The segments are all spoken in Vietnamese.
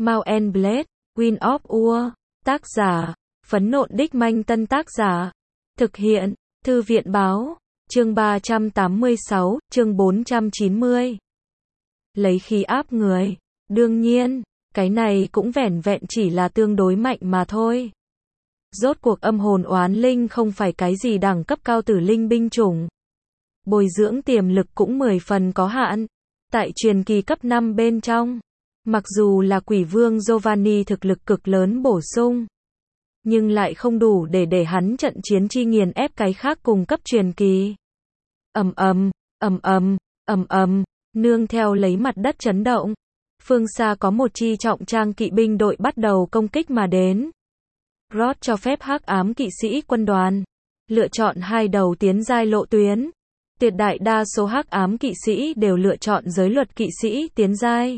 Mount and Blade, Wind of War, tác giả, Phấn Nộn Đích Manh Tân tác giả, thực hiện, Thư viện báo, chương 386, chương 490. Lấy khí áp người, đương nhiên, cái này cũng vẻn vẹn chỉ là tương đối mạnh mà thôi. Rốt cuộc âm hồn oán linh không phải cái gì đẳng cấp cao tử linh binh chủng. Bồi dưỡng tiềm lực cũng 10 phần có hạn. Tại truyền kỳ cấp 5 bên trong, mặc dù là quỷ vương Giovanni thực lực cực lớn bổ sung, nhưng lại không đủ để hắn trận chiến chi nghiền ép cái khác cùng cấp truyền kỳ. Ầm ầm, nương theo lấy mặt đất chấn động, phương xa có một chi trọng trang kỵ binh đội bắt đầu công kích mà đến. Rod cho phép hắc ám kỵ sĩ quân đoàn lựa chọn hai đầu tiến giai lộ tuyến. Tuyệt đại đa số hắc ám kỵ sĩ đều lựa chọn giới luật kỵ sĩ tiến giai.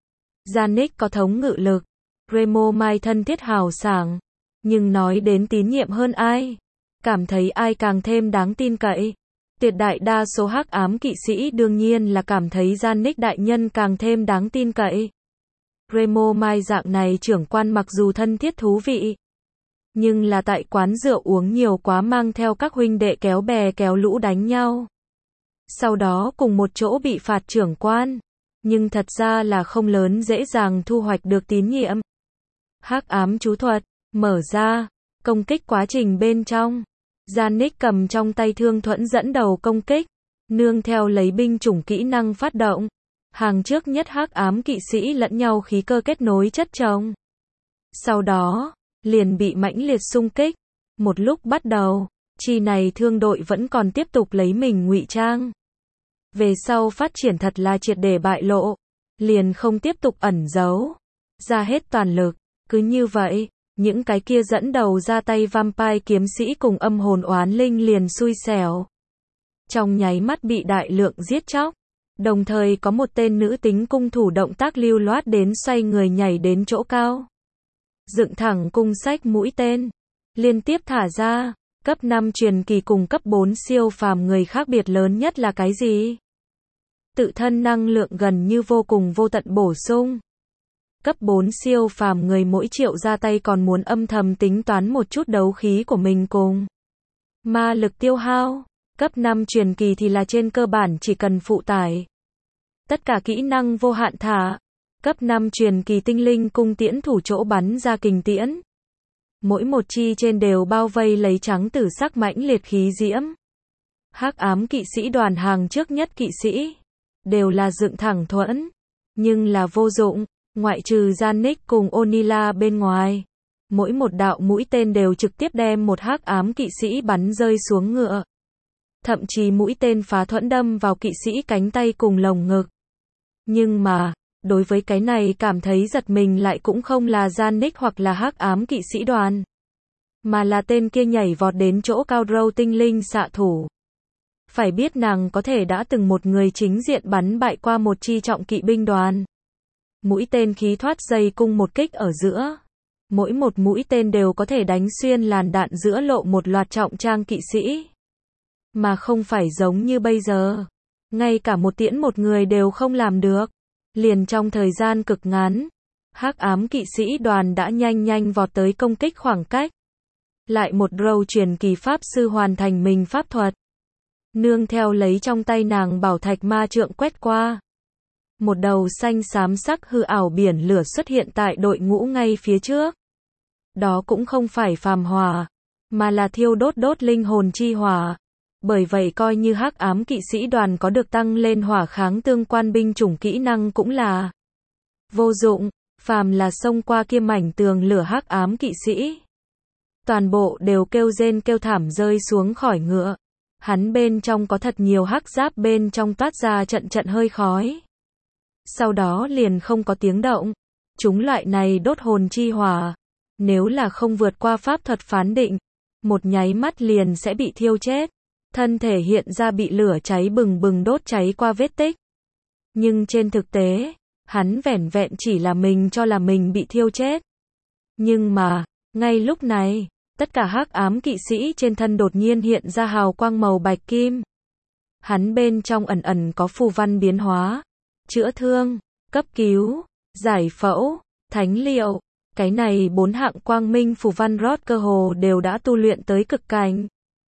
Janik có thống ngự lực, Remo Mai thân thiết hào sảng, nhưng nói đến tín nhiệm hơn ai, cảm thấy ai càng thêm đáng tin cậy. Tuyệt đại đa số hắc ám kỵ sĩ đương nhiên là cảm thấy Janik đại nhân càng thêm đáng tin cậy. Remo Mai dạng này trưởng quan mặc dù thân thiết thú vị, nhưng là tại quán rượu uống nhiều quá mang theo các huynh đệ kéo bè kéo lũ đánh nhau. Sau đó cùng một chỗ bị phạt trưởng quan, nhưng thật ra là không lớn dễ dàng thu hoạch được tín nhiệm. Hắc ám chú thuật, mở ra, công kích quá trình bên trong. Janik cầm trong tay thương thuẫn dẫn đầu công kích, nương theo lấy binh chủng kỹ năng phát động. Hàng trước nhất hắc ám kỵ sĩ lẫn nhau khí cơ kết nối chất chồng. Sau đó, liền bị mãnh liệt xung kích. Một lúc bắt đầu, chi này thương đội vẫn còn tiếp tục lấy mình ngụy trang. Về sau phát triển thật là triệt để bại lộ, liền không tiếp tục ẩn giấu, ra hết toàn lực. Cứ như vậy, những cái kia dẫn đầu ra tay vampire kiếm sĩ cùng âm hồn oán linh liền xui xẻo. Trong nháy mắt bị đại lượng giết chóc. Đồng thời có một tên nữ tính cung thủ động tác lưu loát đến xoay người nhảy đến chỗ cao. Dựng thẳng cung sách mũi tên, liên tiếp thả ra. Cấp 5 truyền kỳ cùng cấp 4 siêu phàm người khác biệt lớn nhất là cái gì? Tự thân năng lượng gần như vô cùng vô tận bổ sung. Cấp 4 siêu phàm người mỗi triệu ra tay còn muốn âm thầm tính toán một chút đấu khí của mình cùng ma lực tiêu hao. Cấp 5 truyền kỳ thì là trên cơ bản chỉ cần phụ tải. Tất cả kỹ năng vô hạn thả. Cấp 5 truyền kỳ tinh linh cung tiễn thủ chỗ bắn ra kình tiễn. Mỗi một chi trên đều bao vây lấy trắng tử sắc mãnh liệt khí diễm. Hắc ám kỵ sĩ đoàn hàng trước nhất kỵ sĩ đều là dựng thẳng thuẫn, nhưng là vô dụng, ngoại trừ Janik cùng Onila bên ngoài. Mỗi một đạo mũi tên đều trực tiếp đem một hắc ám kỵ sĩ bắn rơi xuống ngựa. Thậm chí mũi tên phá thuẫn đâm vào kỵ sĩ cánh tay cùng lồng ngực. Nhưng mà, đối với cái này cảm thấy giật mình lại cũng không là Janik hoặc là hắc ám kỵ sĩ đoàn, mà là tên kia nhảy vọt đến chỗ cao Row tinh linh xạ thủ. Phải biết nàng có thể đã từng một người chính diện bắn bại qua một chi trọng kỵ binh đoàn. Mũi tên khí thoát dây cung một kích ở giữa. Mỗi một mũi tên đều có thể đánh xuyên làn đạn giữa lộ một loạt trọng trang kỵ sĩ. Mà không phải giống như bây giờ. Ngay cả một tiễn một người đều không làm được. Liền trong thời gian cực ngắn, hắc ám kỵ sĩ đoàn đã nhanh vọt tới công kích khoảng cách. Lại một row truyền kỳ pháp sư hoàn thành mình pháp thuật. Nương theo lấy trong tay nàng bảo thạch ma trượng quét qua. Một đầu xanh xám sắc hư ảo biển lửa xuất hiện tại đội ngũ ngay phía trước. Đó cũng không phải phàm hỏa, mà là thiêu đốt linh hồn chi hỏa. Bởi vậy coi như hắc ám kỵ sĩ đoàn có được tăng lên hỏa kháng tương quan binh chủng kỹ năng cũng là vô dụng, phàm là xông qua kia mảnh tường lửa hắc ám kỵ sĩ. Toàn bộ đều kêu rên kêu thảm rơi xuống khỏi ngựa. Hắn bên trong có thật nhiều hắc giáp bên trong toát ra trận hơi khói. Sau đó liền không có tiếng động. Chúng loại này đốt hồn chi hỏa, nếu là không vượt qua pháp thuật phán định, một nháy mắt liền sẽ bị thiêu chết. Thân thể hiện ra bị lửa cháy bừng đốt cháy qua vết tích. Nhưng trên thực tế, hắn vẻn vẹn chỉ là mình cho là mình bị thiêu chết. Nhưng mà, ngay lúc này, tất cả hắc ám kỵ sĩ trên thân đột nhiên hiện ra hào quang màu bạch kim. Hắn bên trong ẩn có phù văn biến hóa, chữa thương, cấp cứu, giải phẫu, thánh liệu. Cái này 4 hạng quang minh phù văn Rod cơ hồ đều đã tu luyện tới cực cảnh.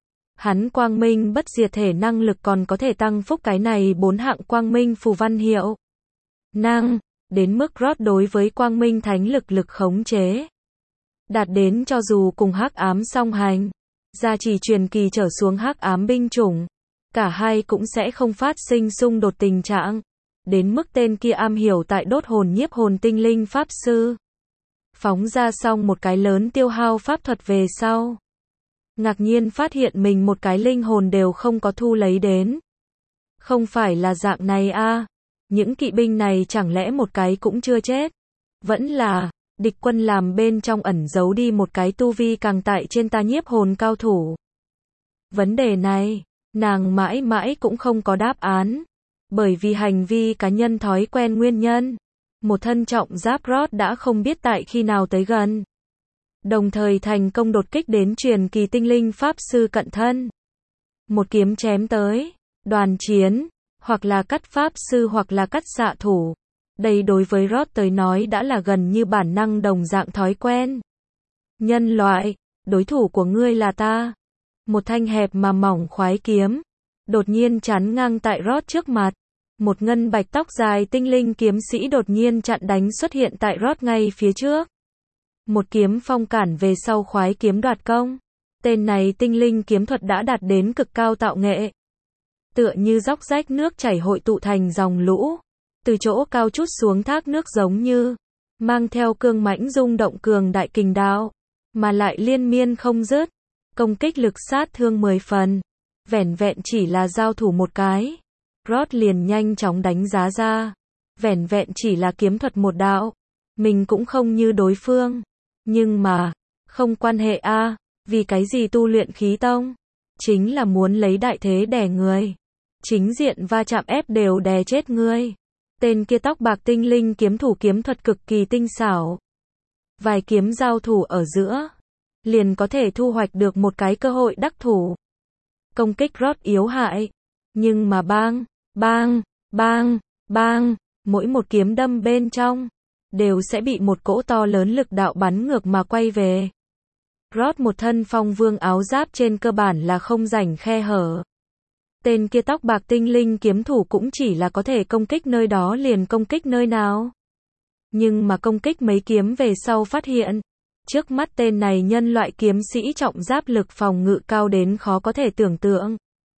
Hắn quang minh bất diệt thể năng lực còn có thể tăng phúc cái này 4 hạng quang minh phù văn hiệu năng, đến mức Rod đối với quang minh thánh lực lực khống chế đạt đến cho dù cùng hắc ám song hành, gia trì truyền kỳ trở xuống hắc ám binh chủng, cả hai cũng sẽ không phát sinh xung đột tình trạng, đến mức tên kia am hiểu tại đốt hồn nhiếp hồn tinh linh pháp sư. Phóng ra xong một cái lớn tiêu hao pháp thuật về sau, ngạc nhiên phát hiện mình một cái linh hồn đều không có thu lấy đến. Không phải là dạng này a, những kỵ binh này chẳng lẽ một cái cũng chưa chết? Vẫn là địch quân làm bên trong ẩn giấu đi một cái tu vi càng tại trên ta nhiếp hồn cao thủ. Vấn đề này, nàng mãi mãi cũng không có đáp án, bởi vì hành vi cá nhân thói quen nguyên nhân. Một thân trọng giáp Rod đã không biết tại khi nào tới gần, đồng thời thành công đột kích đến truyền kỳ tinh linh pháp sư cận thân. Một kiếm chém tới, đoàn chiến, hoặc là cắt pháp sư hoặc là cắt xạ thủ. Đây đối với Rod tới nói đã là gần như bản năng đồng dạng thói quen. Nhân loại, đối thủ của ngươi là ta. Một thanh hẹp mà mỏng khoái kiếm, đột nhiên chắn ngang tại Rod trước mặt. Một ngân bạch tóc dài tinh linh kiếm sĩ đột nhiên chặn đánh xuất hiện tại Rod ngay phía trước. Một kiếm phong cản về sau khoái kiếm đoạt công. Tên này tinh linh kiếm thuật đã đạt đến cực cao tạo nghệ. Tựa như dốc rách nước chảy hội tụ thành dòng lũ. Từ chỗ cao trút xuống thác nước giống như mang theo cương mãnh rung động cường đại kình đạo, mà lại liên miên không dứt. Công kích lực sát thương 10 phần. Vẻn vẹn chỉ là giao thủ một cái, Rod liền nhanh chóng đánh giá ra. Vẻn vẹn chỉ là kiếm thuật một đạo, mình cũng không như đối phương. Nhưng mà, không quan hệ a, vì cái gì tu luyện khí tông? Chính là muốn lấy đại thế đè người. Chính diện va chạm ép đều đè chết ngươi. Tên kia tóc bạc tinh linh kiếm thủ kiếm thuật cực kỳ tinh xảo. Vài kiếm giao thủ ở giữa, liền có thể thu hoạch được một cái cơ hội đắc thủ. Công kích Rod yếu hại, nhưng mà bang, bang, bang, bang, mỗi một kiếm đâm bên trong, đều sẽ bị một cỗ to lớn lực đạo bắn ngược mà quay về. Rod một thân phong vương áo giáp trên cơ bản là không rảnh khe hở. Tên kia tóc bạc tinh linh kiếm thủ cũng chỉ là có thể công kích nơi đó liền công kích nơi nào. Nhưng mà công kích mấy kiếm về sau phát hiện, trước mắt tên này nhân loại kiếm sĩ trọng giáp lực phòng ngự cao đến khó có thể tưởng tượng.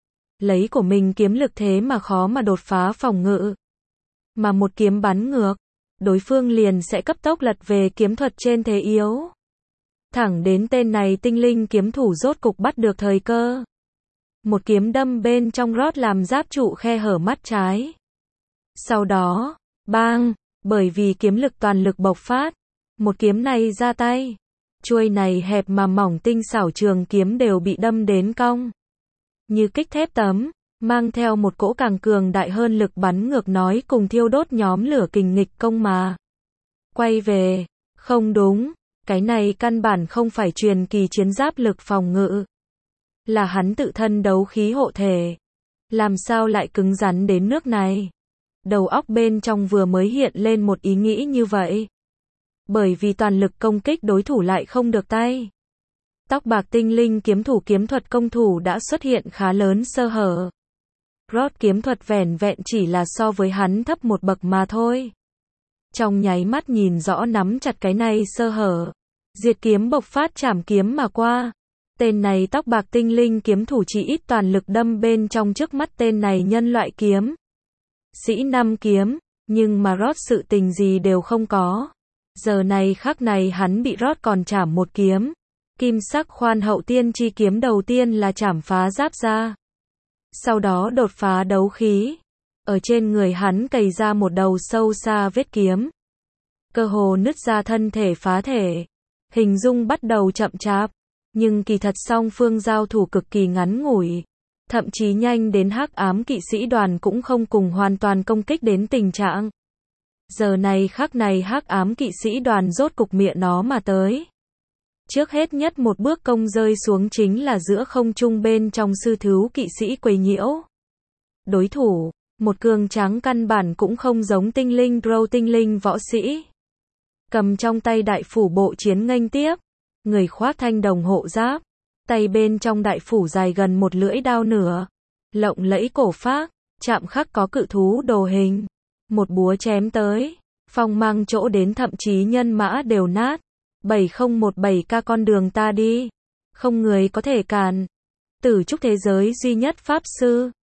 Lấy của mình kiếm lực thế mà khó mà đột phá phòng ngự. Mà một kiếm bắn ngược, đối phương liền sẽ cấp tốc lật về kiếm thuật trên thế yếu. Thẳng đến tên này tinh linh kiếm thủ rốt cục bắt được thời cơ. Một kiếm đâm bên trong Rod làm giáp trụ khe hở mắt trái. Sau đó, bang, bởi vì kiếm lực toàn lực bộc phát, một kiếm này ra tay. Chuôi này hẹp mà mỏng tinh xảo trường kiếm đều bị đâm đến cong. Như kích thép tấm, mang theo một cỗ càng cường đại hơn lực bắn ngược nói cùng thiêu đốt nhóm lửa kình nghịch công mà. Quay về, không đúng, cái này căn bản không phải truyền kỳ chiến giáp lực phòng ngự. Là hắn tự thân đấu khí hộ thể. Làm sao lại cứng rắn đến nước này? Đầu óc bên trong vừa mới hiện lên một ý nghĩ như vậy. Bởi vì toàn lực công kích đối thủ lại không được tay. Tóc bạc tinh linh kiếm thủ kiếm thuật công thủ đã xuất hiện khá lớn sơ hở. Rod kiếm thuật vẻn vẹn chỉ là so với hắn thấp một bậc mà thôi. Trong nháy mắt nhìn rõ nắm chặt cái này sơ hở. Diệt kiếm bộc phát chảm kiếm mà qua. Tên này tóc bạc tinh linh kiếm thủ chỉ ít toàn lực đâm bên trong trước mắt tên này nhân loại kiếm. Sĩ 5 kiếm, nhưng mà Rod sự tình gì đều không có. Giờ này khắc này hắn bị Rod còn chảm một kiếm. Kim sắc khoan hậu tiên chi kiếm đầu tiên là chảm phá giáp ra. Sau đó đột phá đấu khí. Ở trên người hắn cày ra một đầu sâu xa vết kiếm. Cơ hồ nứt ra thân thể phá thể. Hình dung bắt đầu chậm chạp. Nhưng kỳ thật song phương giao thủ cực kỳ ngắn ngủi. Thậm chí nhanh đến hắc ám kỵ sĩ đoàn cũng không cùng hoàn toàn công kích đến tình trạng. Giờ này khắc này hắc ám kỵ sĩ đoàn rốt cục miệng nó mà tới. Trước hết nhất một bước công rơi xuống chính là giữa không trung bên trong sư thứu kỵ sĩ quấy nhiễu. Đối thủ, một cường tráng căn bản cũng không giống tinh linh Drow tinh linh võ sĩ. cầm trong tay đại phủ bộ chiến nghênh tiếp. Người khoác thanh đồng hộ giáp, tay bên trong đại phủ dài gần một lưỡi đao nửa, lộng lẫy cổ phác, chạm khắc có cự thú đồ hình. Một búa chém tới, phong mang chỗ đến thậm chí nhân mã đều nát. 7017 con đường ta đi, không người có thể cản. Tử trúc thế giới duy nhất pháp sư.